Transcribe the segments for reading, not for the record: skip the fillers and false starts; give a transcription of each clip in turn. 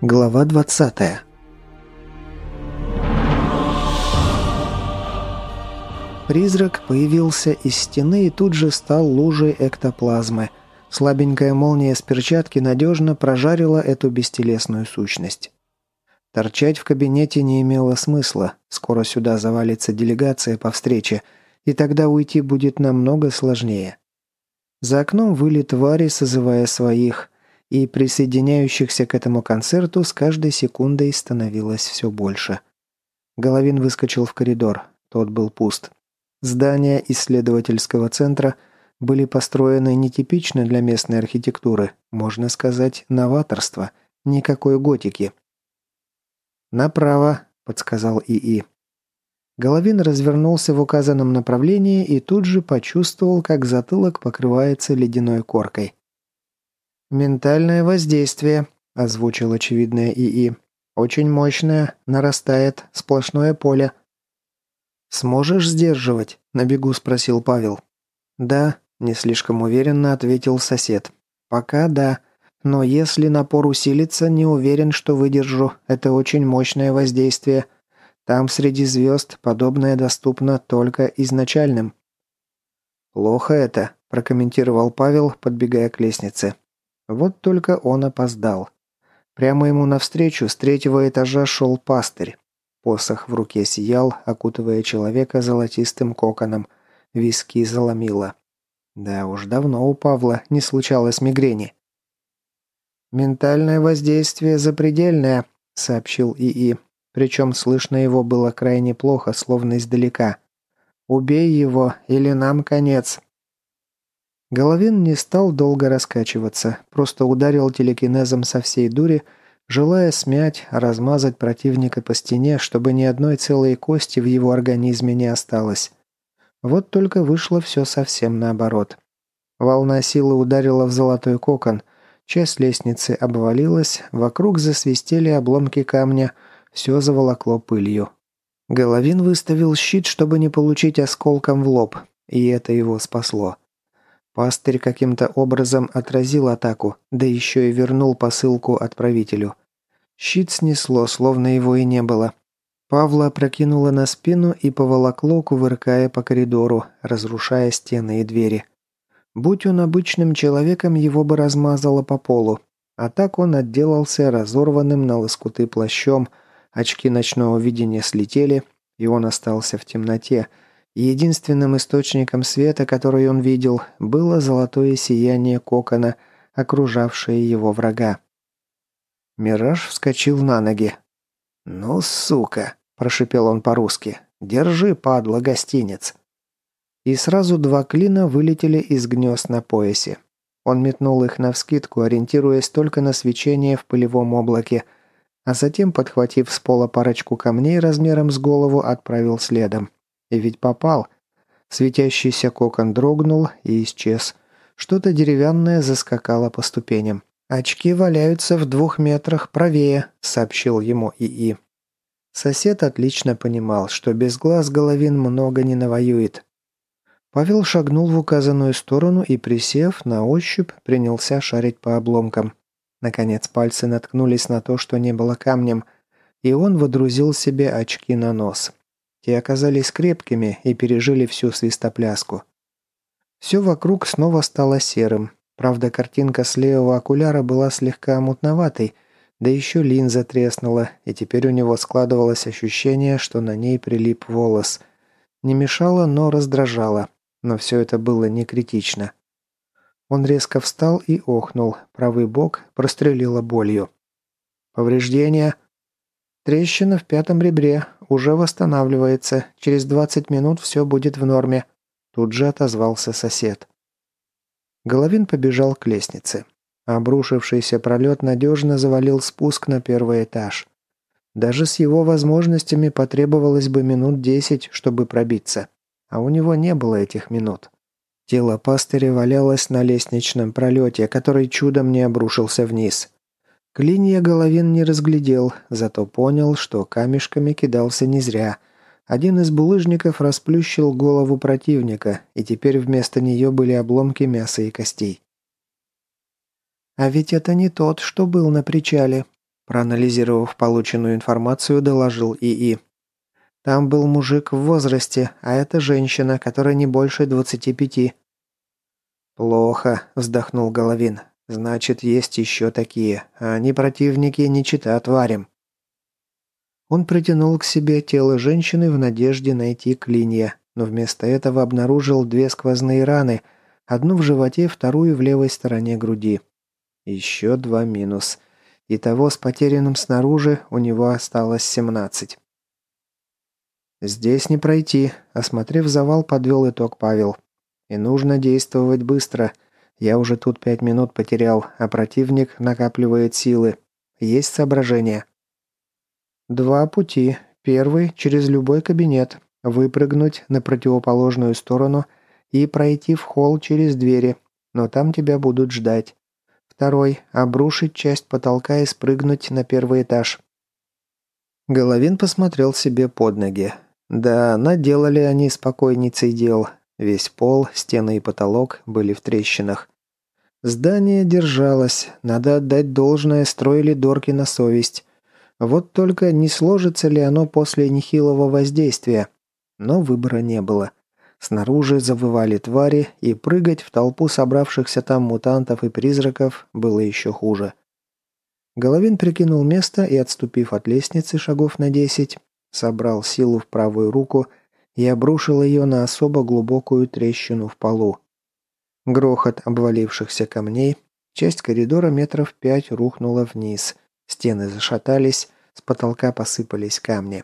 Глава 20. Призрак появился из стены и тут же стал лужей эктоплазмы. Слабенькая молния с перчатки надежно прожарила эту бестелесную сущность. Торчать в кабинете не имело смысла. Скоро сюда завалится делегация по встрече, и тогда уйти будет намного сложнее. За окном выли твари, созывая своих, и присоединяющихся к этому концерту с каждой секундой становилось все больше. Головин выскочил в коридор. Тот был пуст. Здания исследовательского центра были построены нетипично для местной архитектуры, можно сказать, новаторство, никакой готики. «Направо», — подсказал ИИ. Головин развернулся в указанном направлении и тут же почувствовал, как затылок покрывается ледяной коркой. «Ментальное воздействие», — озвучил очевидное ИИ. «Очень мощное, нарастает, сплошное поле». «Сможешь сдерживать?» — на бегу спросил Павел. «Да», — не слишком уверенно ответил сосед. «Пока да. Но если напор усилится, не уверен, что выдержу. Это очень мощное воздействие. Там среди звезд подобное доступно только изначальным». «Плохо это», — прокомментировал Павел, подбегая к лестнице. Вот только он опоздал. Прямо ему навстречу с третьего этажа шел пастырь. Посох в руке сиял, окутывая человека золотистым коконом. Виски заломило. Да уж, давно у Павла не случалось мигрени. «Ментальное воздействие запредельное», — сообщил ИИ. Причем слышно его было крайне плохо, словно издалека. «Убей его, или нам конец». Головин не стал долго раскачиваться, просто ударил телекинезом со всей дури, желая смять, размазать противника по стене, чтобы ни одной целой кости в его организме не осталось. Вот только вышло все совсем наоборот. Волна силы ударила в золотой кокон, часть лестницы обвалилась, вокруг засвистели обломки камня, все заволокло пылью. Головин выставил щит, чтобы не получить осколком в лоб, и это его спасло. Пастырь каким-то образом отразил атаку, да еще и вернул посылку отправителю. Щит снесло, словно его и не было. Павла опрокинуло на спину и поволокло, кувыркая по коридору, разрушая стены и двери. Будь он обычным человеком, его бы размазало по полу. А так он отделался разорванным на лоскуты плащом, очки ночного видения слетели, и он остался в темноте. И единственным источником света, который он видел, было золотое сияние кокона, окружавшее его врага. Мираж вскочил на ноги. «Ну, сука!» – прошипел он по-русски. «Держи, падла, гостинец!» И сразу два клина вылетели из гнезд на поясе. Он метнул их навскидку, ориентируясь только на свечение в пылевом облаке, а затем, подхватив с пола парочку камней размером с голову, отправил следом. И ведь попал. Светящийся кокон дрогнул и исчез. Что-то деревянное заскакало по ступеням. «Очки валяются в 2 метрах правее», — сообщил ему ИИ. Сосед отлично понимал, что без глаз Головин много не навоюет. Павел шагнул в указанную сторону и, присев, на ощупь принялся шарить по обломкам. Наконец пальцы наткнулись на то, что не было камнем, и он водрузил себе очки на нос. Те оказались крепкими и пережили всю свистопляску. Все вокруг снова стало серым. Правда, картинка с левого окуляра была слегка мутноватой, да еще линза треснула, и теперь у него складывалось ощущение, что на ней прилип волос. Не мешало, но раздражало. Но все это было не критично. Он резко встал и охнул. Правый бок прострелило болью. «Повреждения?» «Трещина в 5-м ребре. Уже восстанавливается. Через 20 минут все будет в норме», – тут же отозвался сосед. Головин побежал к лестнице. Обрушившийся пролет надежно завалил спуск на 1-й этаж. Даже с его возможностями потребовалось бы минут 10, чтобы пробиться. А у него не было этих минут. Тело пастыря валялось на лестничном пролете, который чудом не обрушился вниз. Клинья Головин не разглядел, зато понял, что камешками кидался не зря. Один из булыжников расплющил голову противника, и теперь вместо нее были обломки мяса и костей. «А ведь это не тот, что был на причале», проанализировав полученную информацию, доложил ИИ. Там был мужик в возрасте, а это женщина, которая не больше 25. «Плохо», – вздохнул Головин. «Значит, есть еще такие, а они противники не чита тварям». Он притянул к себе тело женщины в надежде найти клинья, но вместо этого обнаружил 2 сквозные раны, одну в животе, вторую в левой стороне груди. Еще 2 минус. Итого с потерянным снаружи у него осталось 17. «Здесь не пройти», – осмотрев завал, подвел итог Павел. «И нужно действовать быстро. Я уже тут 5 минут потерял, а противник накапливает силы. Есть соображения?» 2 пути. Первый – через любой кабинет. Выпрыгнуть на противоположную сторону и пройти в холл через двери, но там тебя будут ждать. Второй – обрушить часть потолка и спрыгнуть на первый этаж. Головин посмотрел себе под ноги. Да, наделали они спокойницей дел. Весь пол, стены и потолок были в трещинах. Здание держалось. Надо отдать должное, строили дорки на совесть. Вот только не сложится ли оно после нехилого воздействия. Но выбора не было. Снаружи завывали твари, и прыгать в толпу собравшихся там мутантов и призраков было еще хуже. Головин прикинул место и, отступив от лестницы шагов на 10, собрал силу в правую руку и обрушил ее на особо глубокую трещину в полу. Грохот обвалившихся камней, часть коридора метров 5 рухнула вниз, стены зашатались, с потолка посыпались камни.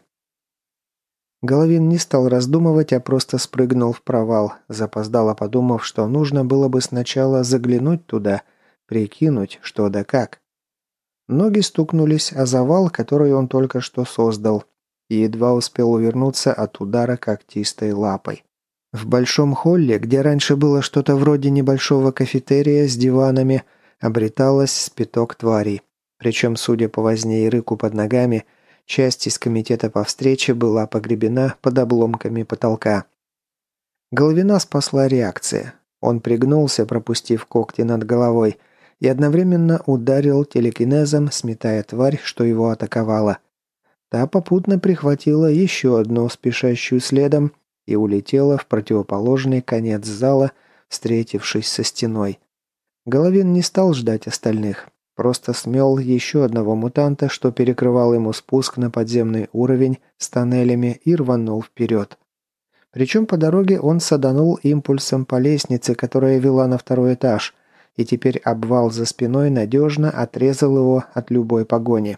Головин не стал раздумывать, а просто спрыгнул в провал, запоздало подумав, что нужно было бы сначала заглянуть туда, прикинуть, что да как. Ноги стукнулись о завал, который он только что создал, и едва успел увернуться от удара когтистой лапой. В большом холле, где раньше было что-то вроде небольшого кафетерия с диванами, обреталось спиток тварей. Причем, судя по возне и рыку под ногами, часть из комитета по встрече была погребена под обломками потолка. Головина спасла реакция. Он пригнулся, пропустив когти над головой, и одновременно ударил телекинезом, сметая тварь, что его атаковала. Та попутно прихватила еще одну, спешащую следом, и улетела в противоположный конец зала, встретившись со стеной. Головин не стал ждать остальных. Просто смел еще одного мутанта, что перекрывал ему спуск на подземный уровень с тоннелями, и рванул вперед. Причем по дороге он саданул импульсом по лестнице, которая вела на 2-й этаж, и теперь обвал за спиной надежно отрезал его от любой погони.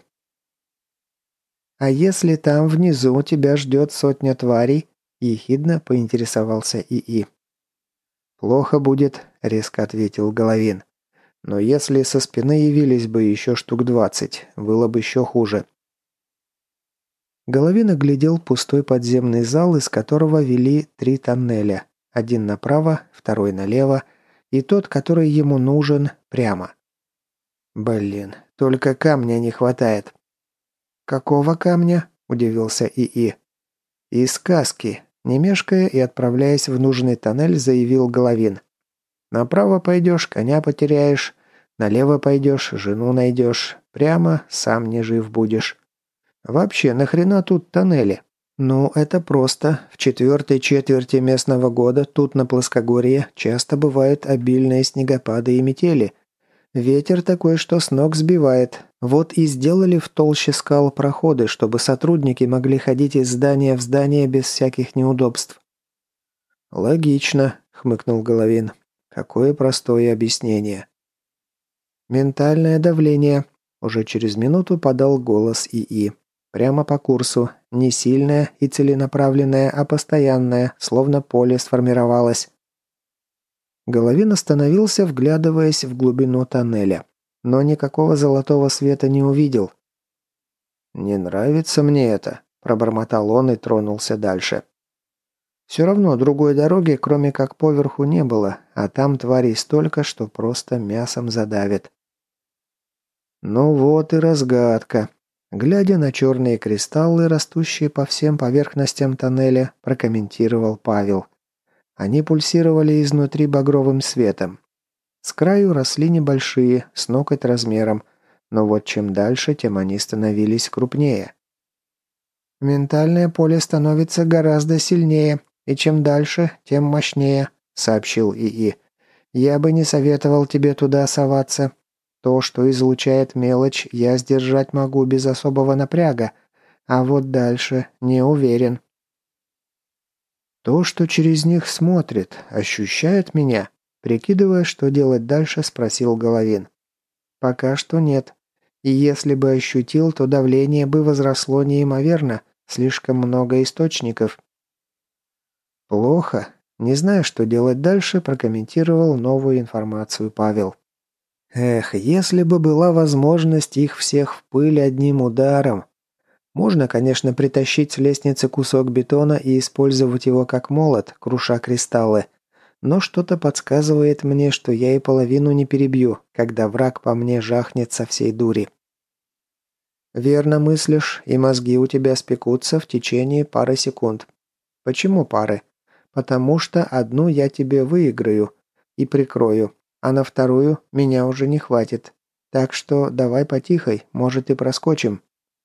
«А если там внизу тебя ждет 100 тварей?» – ехидно поинтересовался ИИ. «Плохо будет», – резко ответил Головин. «Но если со спины явились бы еще штук 20, было бы еще хуже». Головин оглядел пустой подземный зал, из которого вели 3 тоннеля. Один направо, второй налево, и тот, который ему нужен, прямо. «Блин, только камня не хватает». «Какого камня?» – удивился ИИ. «Из сказки», – не мешкая и отправляясь в нужный тоннель, заявил Головин. «Направо пойдешь, коня потеряешь, налево пойдешь, жену найдешь, прямо сам не жив будешь. Вообще, нахрена тут тоннели?» «Ну, это просто. В 4-й четверти местного года тут на плоскогорье часто бывают обильные снегопады и метели. Ветер такой, что с ног сбивает. Вот и сделали в толще скал проходы, чтобы сотрудники могли ходить из здания в здание без всяких неудобств». «Логично», — хмыкнул Головин. «Какое простое объяснение». «Ментальное давление», — уже через минуту подал голос ИИ. «Прямо по курсу. Не сильное и целенаправленное, а постоянное, словно поле сформировалось». Головин остановился, вглядываясь в глубину тоннеля, но никакого золотого света не увидел. «Не нравится мне это», – пробормотал он и тронулся дальше. Все равно другой дороги, кроме как поверху, не было, а там тварей столько, что просто мясом задавит. «Ну вот и разгадка», – глядя на черные кристаллы, растущие по всем поверхностям тоннеля, прокомментировал Павел. Они пульсировали изнутри багровым светом. С краю росли небольшие, с ноготь размером, но вот чем дальше, тем они становились крупнее. «Ментальное поле становится гораздо сильнее, и чем дальше, тем мощнее», — сообщил ИИ. «Я бы не советовал тебе туда соваться. То, что излучает мелочь, я сдержать могу без особого напряга, а вот дальше не уверен». «То, что через них смотрит, ощущает меня?» Прикидывая, что делать дальше, спросил Головин. «Пока что нет. И если бы ощутил, то давление бы возросло неимоверно. Слишком много источников». «Плохо. Не зная, что делать дальше, прокомментировал новую информацию Павел. Эх, если бы была возможность их всех в пыль одним ударом. Можно, конечно, притащить с лестницы кусок бетона и использовать его как молот, круша кристаллы. Но что-то подсказывает мне, что я и половину не перебью, когда враг по мне жахнет со всей дури. Верно мыслишь, и мозги у тебя спекутся в течение пары секунд. Почему пары? Потому что одну я тебе выиграю и прикрою, а на вторую меня уже не хватит. Так что давай потихой, может и проскочим.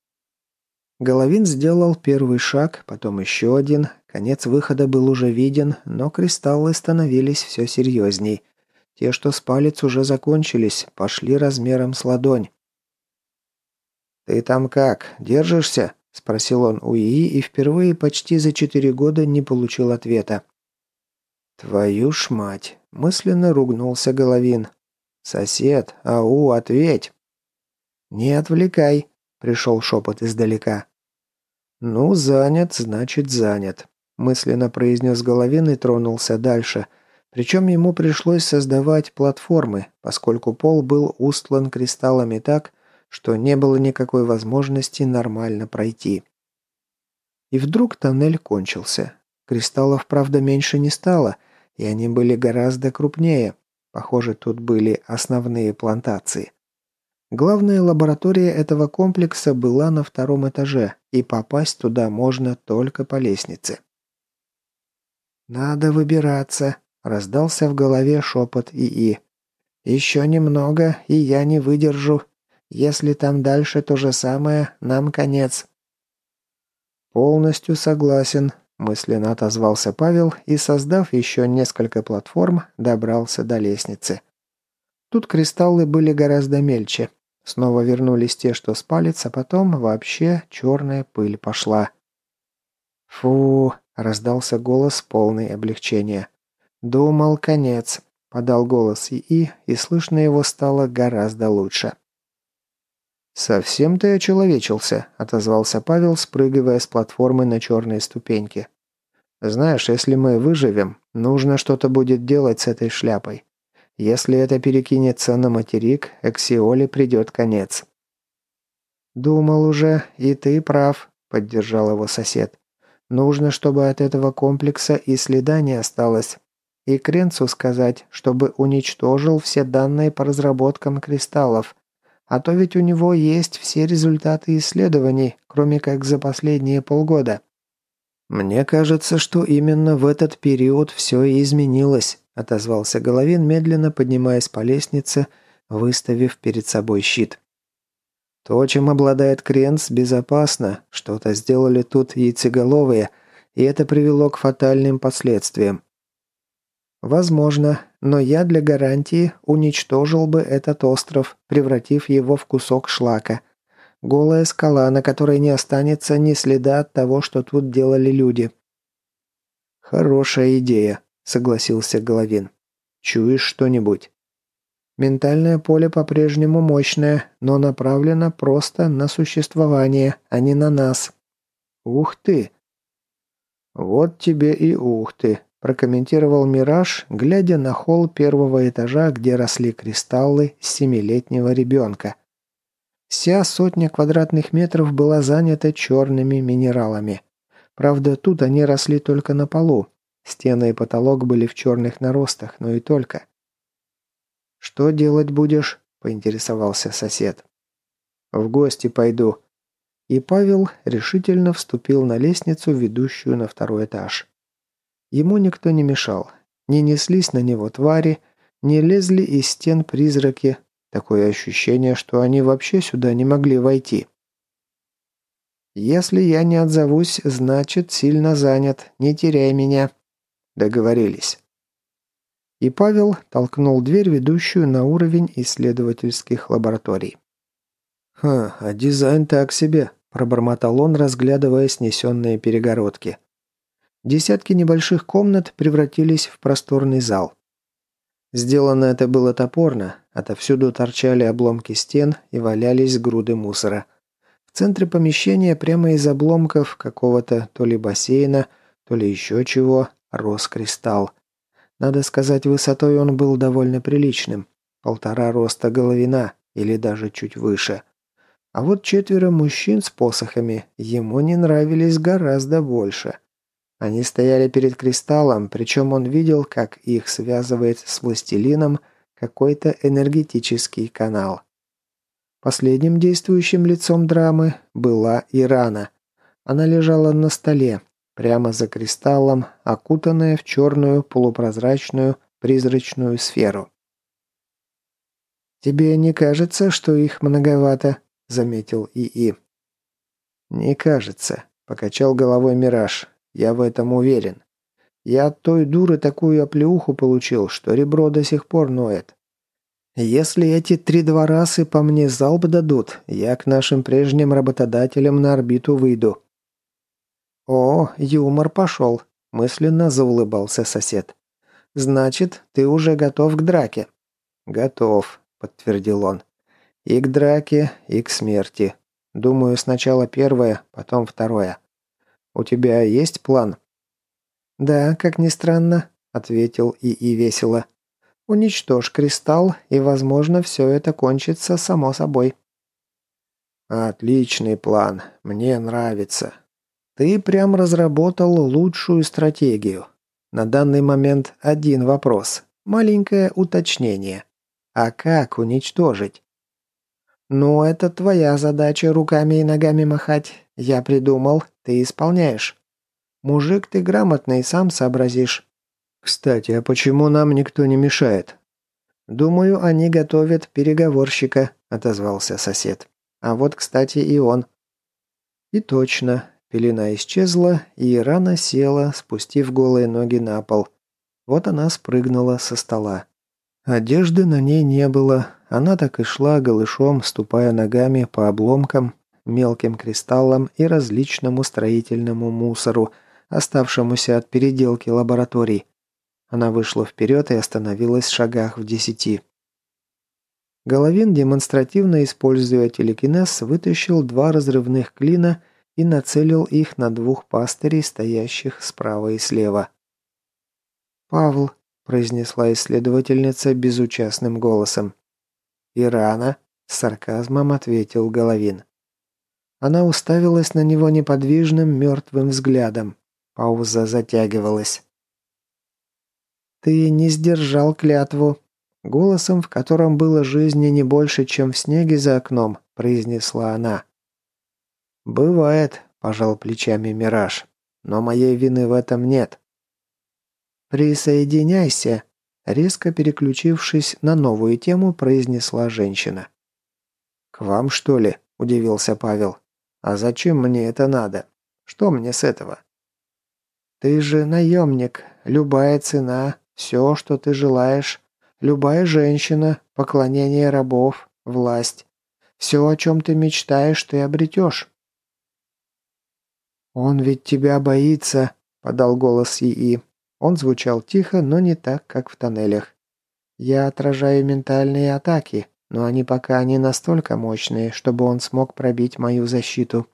Головин сделал первый шаг, потом еще один. Конец выхода был уже виден, но кристаллы становились все серьезней. Те, что с палец, уже закончились, пошли размером с ладонь. «Ты там как, держишься?» – спросил он у ИИ и впервые почти за 4 года не получил ответа. «Твою ж мать!» – мысленно ругнулся Головин. «Сосед, ау, ответь!» «Не отвлекай!» – пришел шепот издалека. «Ну, занят, значит занят», – мысленно произнес Головин и тронулся дальше. Причем ему пришлось создавать платформы, поскольку пол был устлан кристаллами так, что не было никакой возможности нормально пройти. И вдруг тоннель кончился. Кристаллов, правда, меньше не стало, и они были гораздо крупнее. Похоже, тут были основные плантации. Главная лаборатория этого комплекса была на 2-м этаже, и попасть туда можно только по лестнице. «Надо выбираться», – раздался в голове шепот ИИ. «Еще немного, и я не выдержу. Если там дальше то же самое, нам конец». «Полностью согласен», – мысленно отозвался Павел и, создав еще несколько платформ, добрался до лестницы. Тут кристаллы были гораздо мельче. Снова вернулись те, что с палец, а потом вообще черная пыль пошла. «Фу!» – раздался голос полный облегчения. «Думал, конец», – подал голос ИИ, и слышно его стало гораздо лучше. «Совсем ты очеловечился», – отозвался Павел, спрыгивая с платформы на черные ступеньки. «Знаешь, если мы выживем, нужно что-то будет делать с этой шляпой. Если это перекинется на материк, Эксиоле придет конец». «Думал уже, и ты прав», – поддержал его сосед. «Нужно, чтобы от этого комплекса и следа не осталось. И Кренцу сказать, чтобы уничтожил все данные по разработкам кристаллов. А то ведь у него есть все результаты исследований, кроме как за последние полгода». «Мне кажется, что именно в этот период все и изменилось», – отозвался Головин, медленно поднимаясь по лестнице, выставив перед собой щит. «То, чем обладает Кренц, безопасно. Что-то сделали тут яйцеголовые, и это привело к фатальным последствиям. Возможно, но я для гарантии уничтожил бы этот остров, превратив его в кусок шлака. Голая скала, на которой не останется ни следа от того, что тут делали люди». «Хорошая идея», — согласился Головин. «Чуешь что-нибудь?» «Ментальное поле по-прежнему мощное, но направлено просто на существование, а не на нас». «Ух ты!» «Вот тебе и ух ты», – прокомментировал Мираж, глядя на холл 1-го этажа, где росли кристаллы 7-летнего ребенка. Вся 100 квадратных метров была занята черными минералами. Правда, тут они росли только на полу. Стены и потолок были в черных наростах, но и только. «Что делать будешь?» – поинтересовался сосед. «В гости пойду». И Павел решительно вступил на лестницу, ведущую на 2-й этаж. Ему никто не мешал. Не неслись на него твари, не лезли из стен призраки, Такое ощущение, что они вообще сюда не могли войти. «Если я не отзовусь, значит, сильно занят. Не теряй меня». Договорились. И Павел толкнул дверь, ведущую на уровень исследовательских лабораторий. А дизайн так себе», – пробормотал он, разглядывая снесенные перегородки. Десятки небольших комнат превратились в просторный зал. Сделано это было топорно, отовсюду торчали обломки стен и валялись груды мусора. В центре помещения прямо из обломков какого-то то ли бассейна, то ли еще чего, рос кристалл. Надо сказать, высотой он был довольно приличным. 1,5 роста головина, или даже чуть выше. А вот 4 мужчин с посохами ему не нравились гораздо больше. Они стояли перед кристаллом, причем он видел, как их связывает с властелином какой-то энергетический канал. Последним действующим лицом драмы была Ирана. Она лежала на столе, прямо за кристаллом, окутанная в черную полупрозрачную призрачную сферу. «Тебе не кажется, что их многовато?» – заметил ИИ. «Не кажется», – покачал головой Мираж. «Я в этом уверен. Я от той дуры такую оплеуху получил, что ребро до сих пор ноет. Если эти 3 дворасы по мне залп дадут, я к нашим прежним работодателям на орбиту выйду». «О, юмор пошел», – мысленно заулыбался сосед. «Значит, ты уже готов к драке?» «Готов», – подтвердил он. «И к драке, и к смерти. Думаю, сначала первое, потом второе. У тебя есть план?» «Да, как ни странно», – ответил ИИ весело. «Уничтожь кристалл, и, возможно, все это кончится само собой». «Отличный план. Мне нравится. Ты прям разработал лучшую стратегию. На данный момент один вопрос. Маленькое уточнение. А как уничтожить?» «Ну, это твоя задача руками и ногами махать. Я придумал, ты исполняешь. Мужик ты грамотный, сам сообразишь». «Кстати, а почему нам никто не мешает?» «Думаю, они готовят переговорщика», — отозвался сосед. «А вот, кстати, и он». И точно. Пелена исчезла, и Ирана села, спустив голые ноги на пол. Вот она спрыгнула со стола. Одежды на ней не было. Она так и шла голышом, ступая ногами по обломкам, мелким кристаллам и различному строительному мусору, оставшемуся от переделки лабораторий. Она вышла вперед и остановилась в шагах в 10. Головин, демонстративно используя телекинез, вытащил 2 разрывных клина и нацелил их на 2 пастырей, стоящих справа и слева. «Павл», – произнесла исследовательница безучастным голосом. «Ирана», – с сарказмом ответил Головин. Она уставилась на него неподвижным, мертвым взглядом. Пауза затягивалась. «Ты не сдержал клятву», — голосом, в котором было жизни не больше, чем в снеге за окном, произнесла она. «Бывает», — пожал плечами Мираж, — «но моей вины в этом нет». «Присоединяйся», — резко переключившись на новую тему, произнесла женщина. «К вам, что ли?» – удивился Павел. «А зачем мне это надо? Что мне с этого?» «Ты же наемник. Любая цена, все, что ты желаешь, любая женщина, поклонение рабов, власть. Все, о чем ты мечтаешь, ты обретешь». «Он ведь тебя боится», – подал голос ИИ. Он звучал тихо, но не так, как в тоннелях. «Я отражаю ментальные атаки, но они пока не настолько мощные, чтобы он смог пробить мою защиту».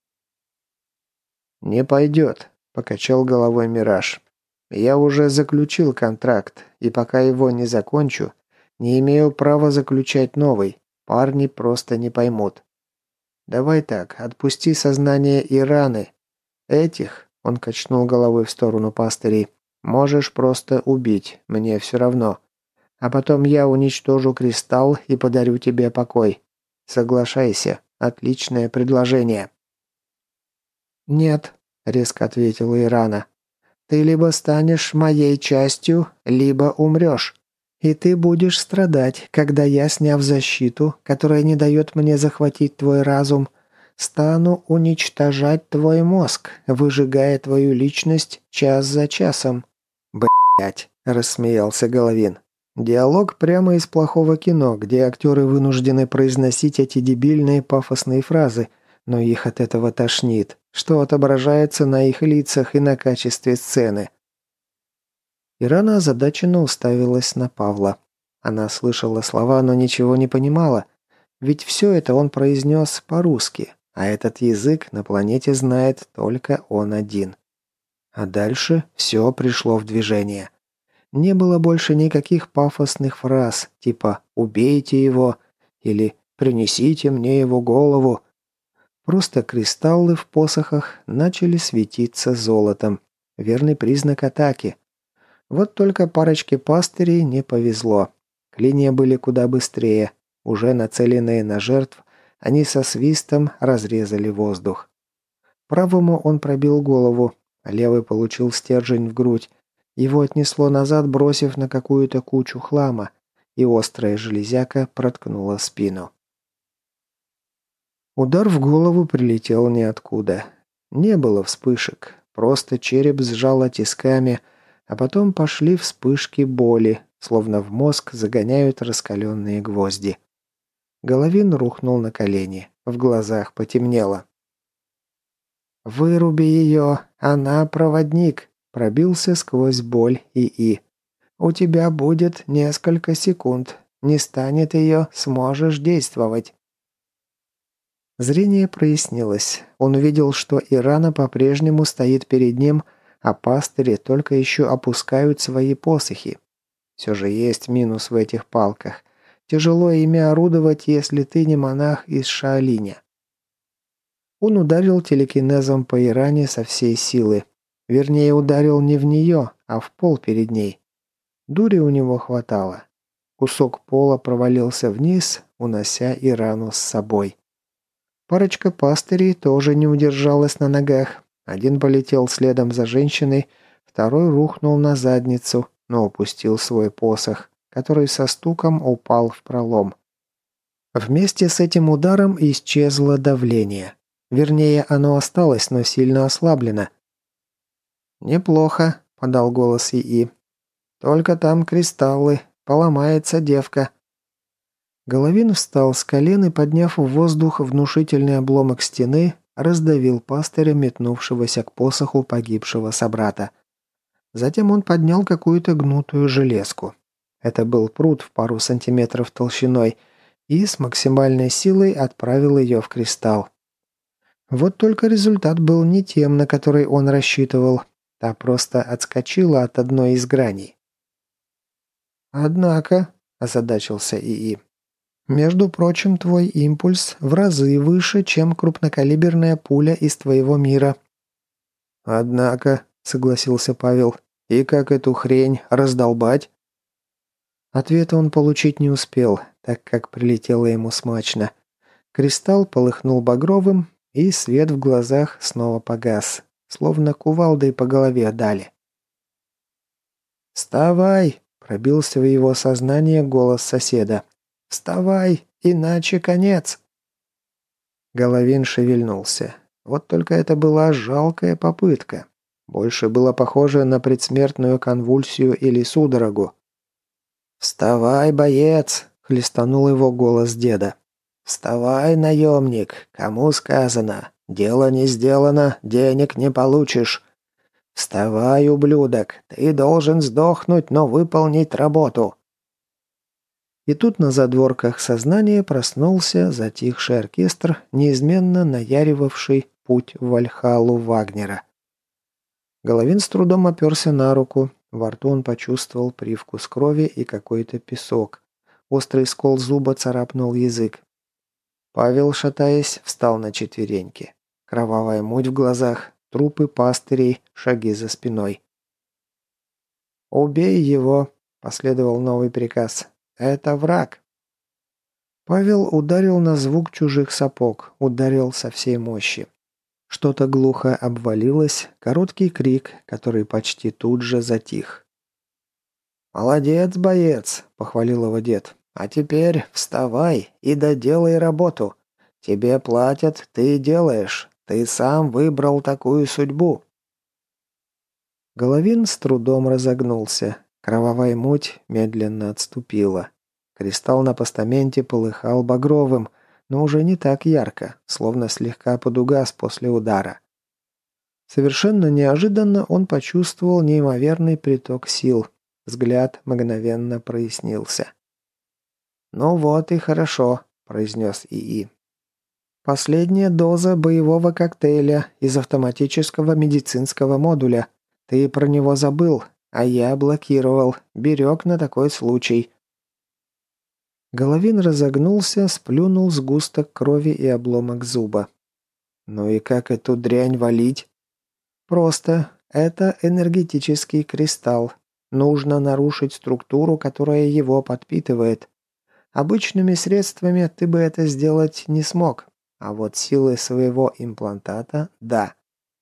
«Не пойдет», – покачал головой Мираж. «Я уже заключил контракт, и пока его не закончу, не имею права заключать новый. Парни просто не поймут. Давай так, отпусти сознание Ираны. Этих, – он качнул головой в сторону пастырей, – можешь просто убить, мне все равно. А потом я уничтожу кристалл и подарю тебе покой. Соглашайся, отличное предложение». «Нет», – резко ответила Ирана. «Ты либо станешь моей частью, либо умрешь. И ты будешь страдать, когда я, сняв защиту, которая не дает мне захватить твой разум, стану уничтожать твой мозг, выжигая твою личность час за часом». «Блядь», – рассмеялся Головин. Диалог прямо из плохого кино, где актеры вынуждены произносить эти дебильные пафосные фразы, но их от этого тошнит, что отображается на их лицах и на качестве сцены. Ирана озадаченно уставилась на Павла. Она слышала слова, но ничего не понимала, ведь все это он произнес по-русски, а этот язык на планете знает только он один. А дальше все пришло в движение. Не было больше никаких пафосных фраз, типа «убейте его» или «принесите мне его голову». Просто кристаллы в посохах начали светиться золотом. Верный признак атаки. Вот только парочке пастырей не повезло. Клинья были куда быстрее. Уже нацеленные на жертв, они со свистом разрезали воздух. Правому он пробил голову, а левый получил стержень в грудь. Его отнесло назад, бросив на какую-то кучу хлама, и острая железяка проткнула спину. Удар в голову прилетел ниоткуда. Не было вспышек, просто череп сжало тисками, а потом пошли вспышки боли, словно в мозг загоняют раскаленные гвозди. Головин рухнул на колени, в глазах потемнело. «Выруби ее, она проводник», – пробился сквозь боль ИИ. «У тебя будет несколько секунд. Не станет ее, сможешь действовать». Зрение прояснилось. Он увидел, что Ирана по-прежнему стоит перед ним, а пастыри только еще опускают свои посохи. Все же есть минус в этих палках. Тяжело ими орудовать, если ты не монах из Шаолиня. Он ударил телекинезом по Иране со всей силы. Вернее, ударил не в нее, а в пол перед ней. Дури у него хватало. Кусок пола провалился вниз, унося Ирану с собой. Парочка пастырей тоже не удержалась на ногах. Один полетел следом за женщиной, второй рухнул на задницу, но упустил свой посох, который со стуком упал в пролом. Вместе с этим ударом исчезло давление. Вернее, оно осталось, но сильно ослаблено. «Неплохо», — подал голос ИИ. «Только там кристаллы. Поломается девка». Головин встал с колен и, подняв в воздух внушительный обломок стены, раздавил пастыря, метнувшегося к посоху погибшего собрата. Затем он поднял какую-то гнутую железку. Это был прут в пару сантиметров толщиной, и с максимальной силой отправил ее в кристалл. Вот только результат был не тем, на который он рассчитывал. Та просто отскочила от одной из граней. «Однако», – озадачился ИИ, – «между прочим, твой импульс в разы выше, чем крупнокалиберная пуля из твоего мира». «Однако», – согласился Павел, – «и как эту хрень раздолбать?» Ответа он получить не успел, так как прилетело ему смачно. Кристалл полыхнул багровым, и свет в глазах снова погас, словно кувалдой по голове дали. «Вставай!» – пробился в его сознание голос соседа. «Вставай, иначе конец!» Головин шевельнулся. Вот только это была жалкая попытка. Больше было похоже на предсмертную конвульсию или судорогу. «Вставай, боец!» – хлестанул его голос деда. «Вставай, наемник! Кому сказано? Дело не сделано, денег не получишь. Вставай, ублюдок! Ты должен сдохнуть, но выполнить работу!» И тут на задворках сознания проснулся затихший оркестр, неизменно наяривавший путь в Вальхаллу Вагнера. Головин с трудом оперся на руку. Во рту он почувствовал привкус крови и какой-то песок. Острый скол зуба царапнул язык. Павел, шатаясь, встал на четвереньки. Кровавая муть в глазах, трупы пастырей, шаги за спиной. «Убей его!» – последовал новый приказ. «Это враг!» Павел ударил на звук чужих сапог, ударил со всей мощи. Что-то глухо обвалилось, короткий крик, который почти тут же затих. «Молодец, боец!» – похвалил его дед. «А теперь вставай и доделай работу. Тебе платят, ты делаешь. Ты сам выбрал такую судьбу». Головин с трудом разогнулся. Кровавая муть медленно отступила. Кристалл на постаменте полыхал багровым, но уже не так ярко, словно слегка подугас после удара. Совершенно неожиданно он почувствовал неимоверный приток сил. Взгляд мгновенно прояснился. «Ну вот и хорошо», – произнес ИИ. «Последняя доза боевого коктейля из автоматического медицинского модуля. Ты про него забыл, а я блокировал, берег на такой случай». Головин разогнулся, сплюнул сгусток крови и обломок зуба. «Ну и как эту дрянь валить?» «Просто. Это энергетический кристалл. Нужно нарушить структуру, которая его подпитывает. Обычными средствами ты бы это сделать не смог, а вот силой своего имплантата – да».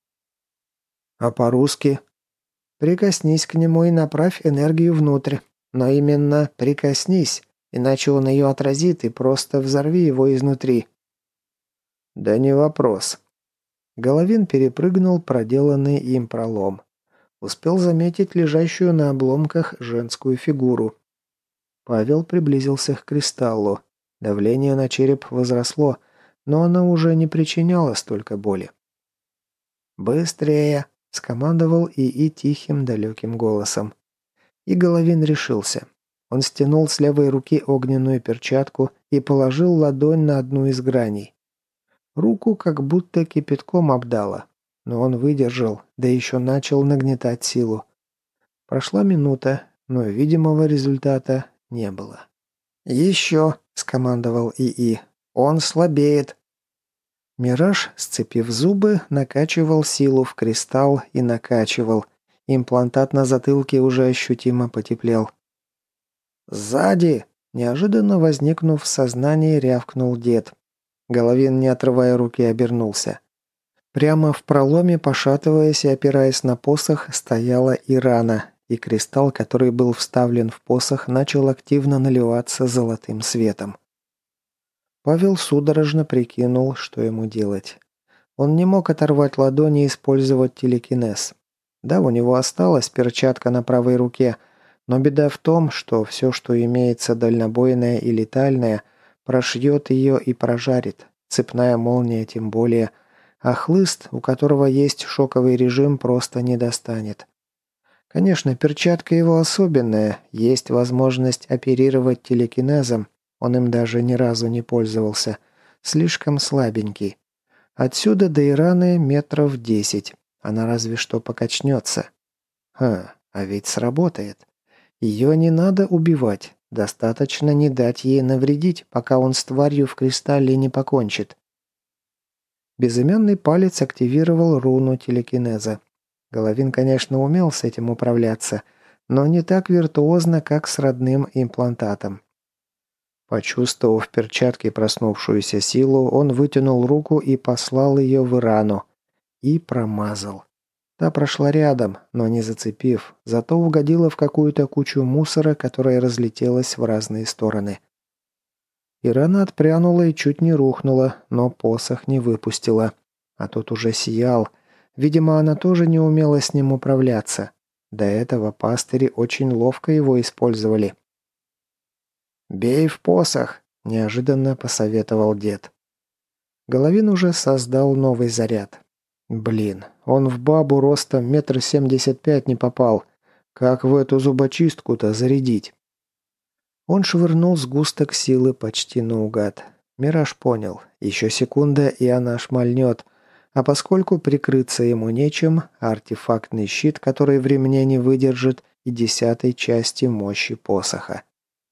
«А по-русски?» «Прикоснись к нему и направь энергию внутрь. Но именно прикоснись, иначе он ее отразит и просто взорви его изнутри». «Да не вопрос». Головин перепрыгнул проделанный им пролом. Успел заметить лежащую на обломках женскую фигуру. Павел приблизился к кристаллу. Давление на череп возросло, но оно уже не причиняло столько боли. «Быстрее!» – скомандовал ИИ тихим далеким голосом. И Головин решился. Он стянул с левой руки огненную перчатку и положил ладонь на одну из граней. Руку как будто кипятком обдало, но он выдержал, да еще начал нагнетать силу. Прошла минута, но видимого результата не было. «Еще!» – скомандовал ИИ. «Он слабеет!» Мираж, сцепив зубы, накачивал силу в кристалл и накачивал. Имплантат на затылке уже ощутимо потеплел. «Сзади!» – неожиданно возникнув в сознании, рявкнул дед. Головин, не отрывая руки, обернулся. Прямо в проломе, пошатываясь и опираясь на посох, стояла Ирана, и кристалл, который был вставлен в посох, начал активно наливаться золотым светом. Павел судорожно прикинул, что ему делать. Он не мог оторвать ладони и использовать телекинез. Да, у него осталась перчатка на правой руке, но беда в том, что все, что имеется дальнобойное и летальное, прошьет ее и прожарит, цепная молния тем более, а хлыст, у которого есть шоковый режим, просто не достанет. Конечно, перчатка его особенная, есть возможность оперировать телекинезом, он им даже ни разу не пользовался, слишком слабенький. Отсюда до Ираны метров 10, она разве что покачнется. А ведь сработает. Ее не надо убивать. Достаточно не дать ей навредить, пока он с тварью в кристалле не покончит. Безымянный палец активировал руну телекинеза. Головин, конечно, умел с этим управляться, но не так виртуозно, как с родным имплантатом. Почувствовав в перчатке проснувшуюся силу, он вытянул руку и послал ее в Ирану. И промазал. Та прошла рядом, но не зацепив, зато угодила в какую-то кучу мусора, которая разлетелась в разные стороны. Ирана отпрянула и чуть не рухнула, но посох не выпустила. А тот уже сиял. Видимо, она тоже не умела с ним управляться. До этого пастыри очень ловко его использовали. «Бей в посох!» – неожиданно посоветовал дед. Головин уже создал новый заряд. Блин, он в бабу ростом 1,75 м не попал. Как в эту зубочистку-то зарядить? Он швырнул сгусток силы почти наугад. Мираж понял. Еще секунда, и она шмальнет. А поскольку прикрыться ему нечем, артефактный щит, который в ремне не выдержит и 10-й части мощи посоха.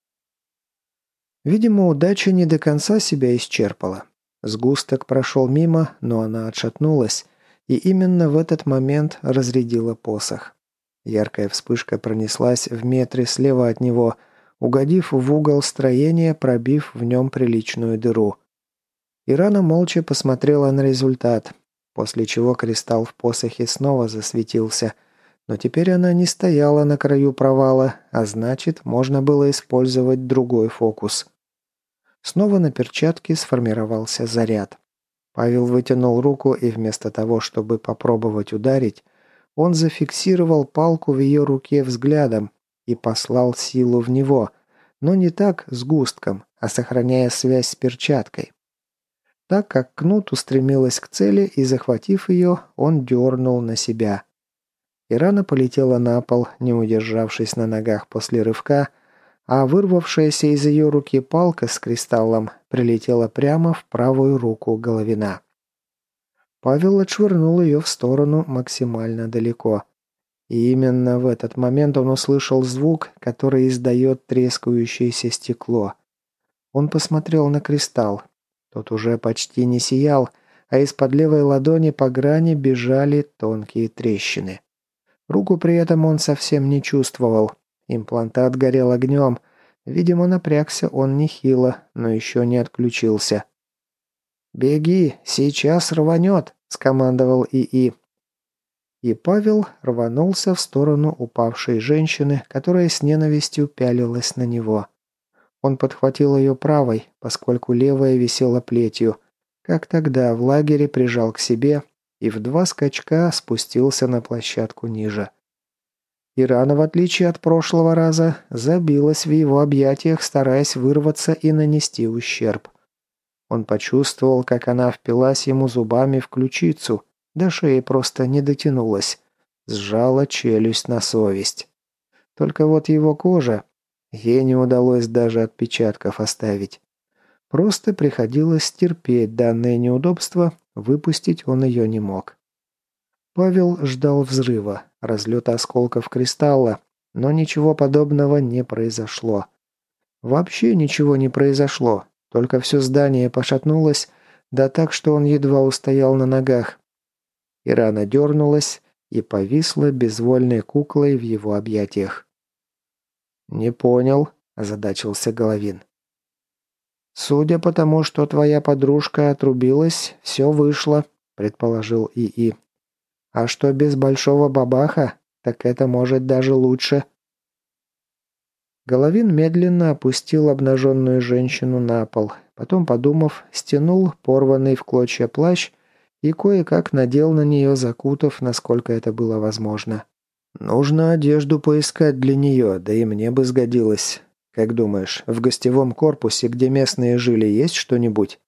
Видимо, удача не до конца себя исчерпала. Сгусток прошел мимо, но она отшатнулась, и именно в этот момент разрядила посох. Яркая вспышка пронеслась в метре слева от него, угодив в угол строения, пробив в нем приличную дыру. Ирана молча посмотрела на результат, после чего кристалл в посохе снова засветился, Но теперь она не стояла на краю провала, а значит, можно было использовать другой фокус. Снова на перчатке сформировался заряд. Павел вытянул руку и вместо того, чтобы попробовать ударить, он зафиксировал палку в ее руке взглядом и послал силу в него, но не так сгустком, а сохраняя связь с перчаткой. Так как кнут устремилась к цели и, захватив ее, он дернул на себя. Ирана полетела на пол, не удержавшись на ногах после рывка, а вырвавшаяся из ее руки палка с кристаллом прилетела прямо в правую руку Головина. Павел отшвырнул ее в сторону максимально далеко. И именно в этот момент он услышал звук, который издает трескающееся стекло. Он посмотрел на кристалл. Тот уже почти не сиял, а из-под левой ладони по грани бежали тонкие трещины. Руку при этом он совсем не чувствовал. Имплантат горел огнем. Видимо, напрягся он нехило, но еще не отключился. «Беги, сейчас рванет», — скомандовал ИИ. И Павел рванулся в сторону упавшей женщины, которая с ненавистью пялилась на него. Он подхватил ее правой, поскольку левая висела плетью, как тогда в лагере прижал к себе и в 2 скачка спустился на площадку ниже. Ирана, в отличие от прошлого раза, забилась в его объятиях, стараясь вырваться и нанести ущерб. Он почувствовал, как она впилась ему зубами в ключицу, до шеи просто не дотянулась, сжала челюсть на совесть. Только вот его кожа, ей не удалось даже отпечатков оставить. Просто приходилось терпеть данное неудобство, выпустить он ее не мог. Павел ждал взрыва, разлета осколков кристалла, но ничего подобного не произошло. Вообще ничего не произошло, только все здание пошатнулось, да так, что он едва устоял на ногах. Ирана дернулась и повисла безвольной куклой в его объятиях. «Не понял», – озадачился Головин. «Судя по тому, что твоя подружка отрубилась, все вышло», – предположил ИИ. «А что без большого бабаха, так это может даже лучше». Головин медленно опустил обнаженную женщину на пол, потом, подумав, стянул порванный в клочья плащ и кое-как надел на нее, закутав, насколько это было возможно. «Нужно одежду поискать для нее, да и мне бы сгодилось. Как думаешь, в гостевом корпусе, где местные жили, есть что-нибудь?»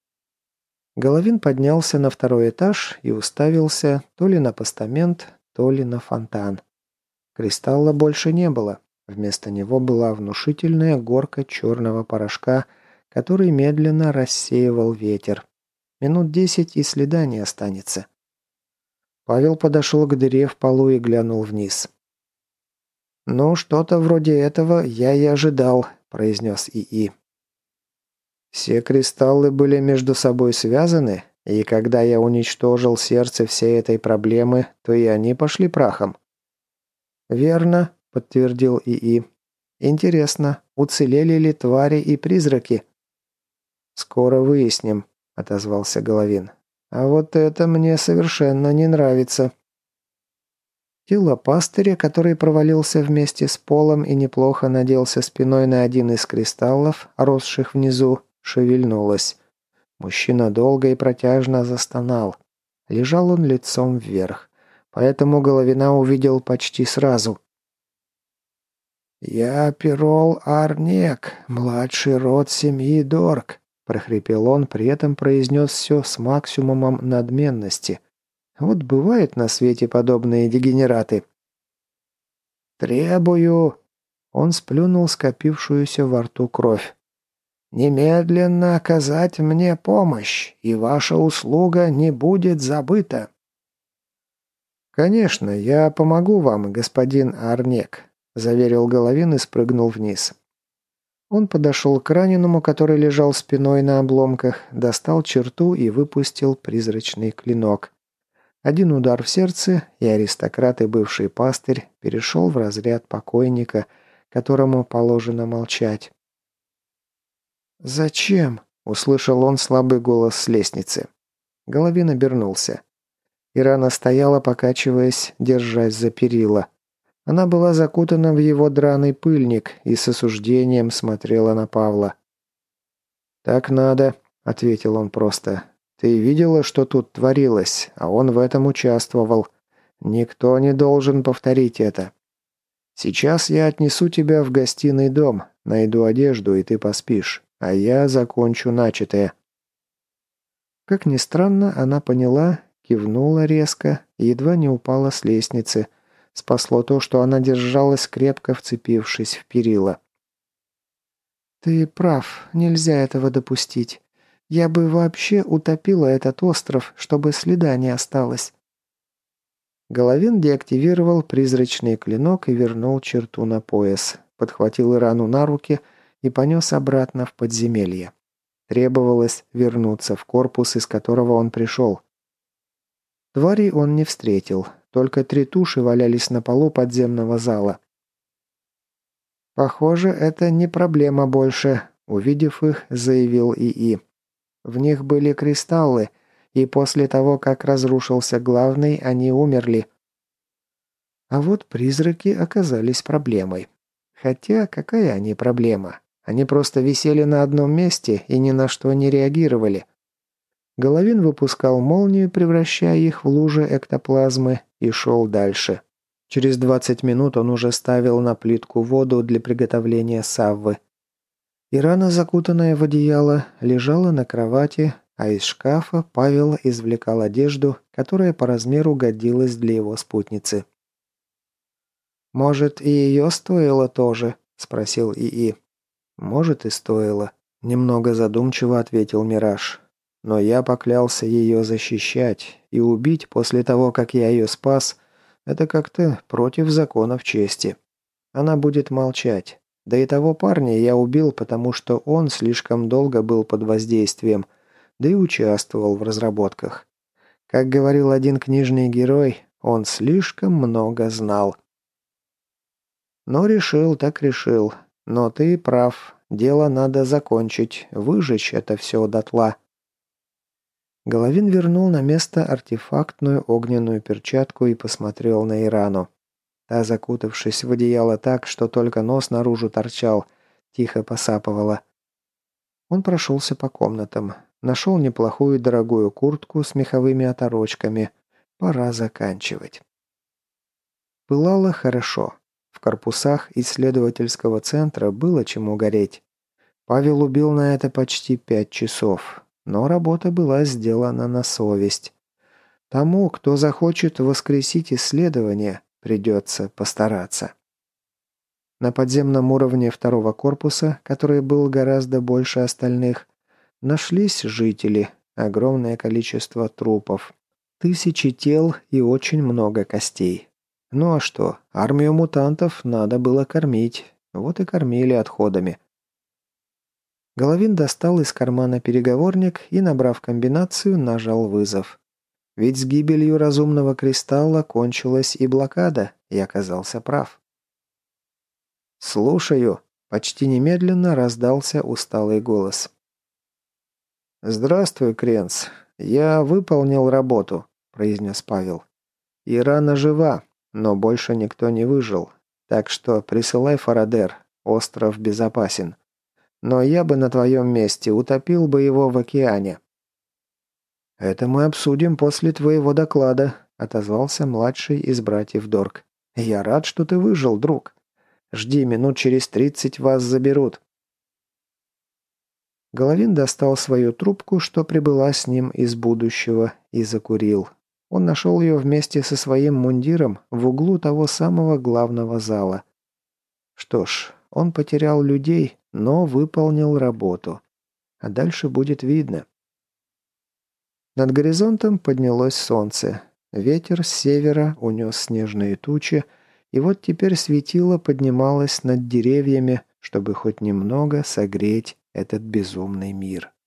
Головин поднялся на 2-й этаж и уставился то ли на постамент, то ли на фонтан. Кристалла больше не было. Вместо него была внушительная горка черного порошка, который медленно рассеивал ветер. Минут 10 и следа не останется. Павел подошел к дыре в полу и глянул вниз. «Ну, что-то вроде этого я и ожидал», – произнес ИИ. «Все кристаллы были между собой связаны, и когда я уничтожил сердце всей этой проблемы, то и они пошли прахом». «Верно», – подтвердил ИИ. «Интересно, уцелели ли твари и призраки?» «Скоро выясним», – отозвался Головин. «А вот это мне совершенно не нравится». Тело пастыря, который провалился вместе с полом и неплохо наделся спиной на один из кристаллов, росших внизу, шевельнулось. Мужчина долго и протяжно застонал. Лежал он лицом вверх, поэтому Головина увидел почти сразу. «Я Перол Арнек, младший род семьи Дорк», – прохрипел он, при этом произнес все с максимумом надменности. Вот бывают на свете подобные дегенераты. «Требую!» – он сплюнул скопившуюся во рту кровь. «Немедленно оказать мне помощь, и ваша услуга не будет забыта». «Конечно, я помогу вам, господин Арнек», – заверил Головин и спрыгнул вниз. Он подошел к раненому, который лежал спиной на обломках, достал черту и выпустил призрачный клинок. Один удар в сердце, и аристократ и бывший пастырь перешел в разряд покойника, которому положено молчать. «Зачем?» – услышал он слабый голос с лестницы. Головин обернулся. Ирана стояла, покачиваясь, держась за перила. Она была закутана в его драный пыльник и с осуждением смотрела на Павла. «Так надо», — ответил он просто. «Ты видела, что тут творилось, а он в этом участвовал. Никто не должен повторить это. Сейчас я отнесу тебя в гостиный дом, найду одежду, и ты поспишь, а я закончу начатое». Как ни странно, она поняла, кивнула резко и едва не упала с лестницы. Спасло то, что она держалась, крепко вцепившись в перила. «Ты прав, нельзя этого допустить. Я бы вообще утопила этот остров, чтобы следа не осталось». Головин деактивировал призрачный клинок и вернул черту на пояс. Подхватил Ирану на руки и понес обратно в подземелье. Требовалось вернуться в корпус, из которого он пришел. Тварей он не встретил, только 3 туши валялись на полу подземного зала. «Похоже, это не проблема больше», — увидев их, заявил ИИ. «В них были кристаллы, и после того, как разрушился главный, они умерли». А вот призраки оказались проблемой. Хотя, какая они проблема? Они просто висели на одном месте и ни на что не реагировали. Головин выпускал молнию, превращая их в лужи эктоплазмы, и шел дальше. Через 20 минут он уже ставил на плитку воду для приготовления саввы. Ирана, закутанная в одеяло, лежала на кровати, а из шкафа Павел извлекал одежду, которая по размеру годилась для его спутницы. «Может, и ее стоило тоже?» – спросил ИИ. «Может, и стоило», – немного задумчиво ответил Мираж. «Но я поклялся ее защищать, и убить после того, как я ее спас, это как-то против законов чести. Она будет молчать. Да и того парня я убил, потому что он слишком долго был под воздействием, да и участвовал в разработках. Как говорил один книжный герой, он слишком много знал». «Ну, решил, так решил. Но ты прав. Дело надо закончить, выжечь это все дотла». Головин вернул на место артефактную огненную перчатку и посмотрел на Ирану. Та, закутавшись в одеяло так, что только нос наружу торчал, тихо посапывала. Он прошелся по комнатам. Нашел неплохую дорогую куртку с меховыми оторочками. Пора заканчивать. Пылало хорошо. В корпусах исследовательского центра было чему гореть. Павел убил на это почти 5 часов, но работа была сделана на совесть. Тому, кто захочет воскресить исследование, придется постараться. На подземном уровне 2-го корпуса, который был гораздо больше остальных, нашлись жители, огромное количество трупов, 1000 тел и очень много костей. Ну а что, армию мутантов надо было кормить, вот и кормили отходами. Головин достал из кармана переговорник и, набрав комбинацию, нажал вызов. Ведь с гибелью разумного кристалла кончилась и блокада, и оказался прав. «Слушаю», — почти немедленно раздался усталый голос. «Здравствуй, Кренц. Я выполнил работу», — произнес Павел. «Ирана жива. Но больше никто не выжил. Так что присылай Фарадер. Остров безопасен. Но я бы на твоем месте утопил бы его в океане». «Это мы обсудим после твоего доклада», — отозвался младший из братьев Дорк. «Я рад, что ты выжил, друг. Жди, минут через 30 вас заберут». Головин достал свою трубку, что прибыла с ним из будущего, и закурил. Он нашел ее вместе со своим мундиром в углу того самого главного зала. Что ж, он потерял людей, но выполнил работу. А дальше будет видно. Над горизонтом поднялось солнце. Ветер с севера унес снежные тучи, и вот теперь светило поднималось над деревьями, чтобы хоть немного согреть этот безумный мир.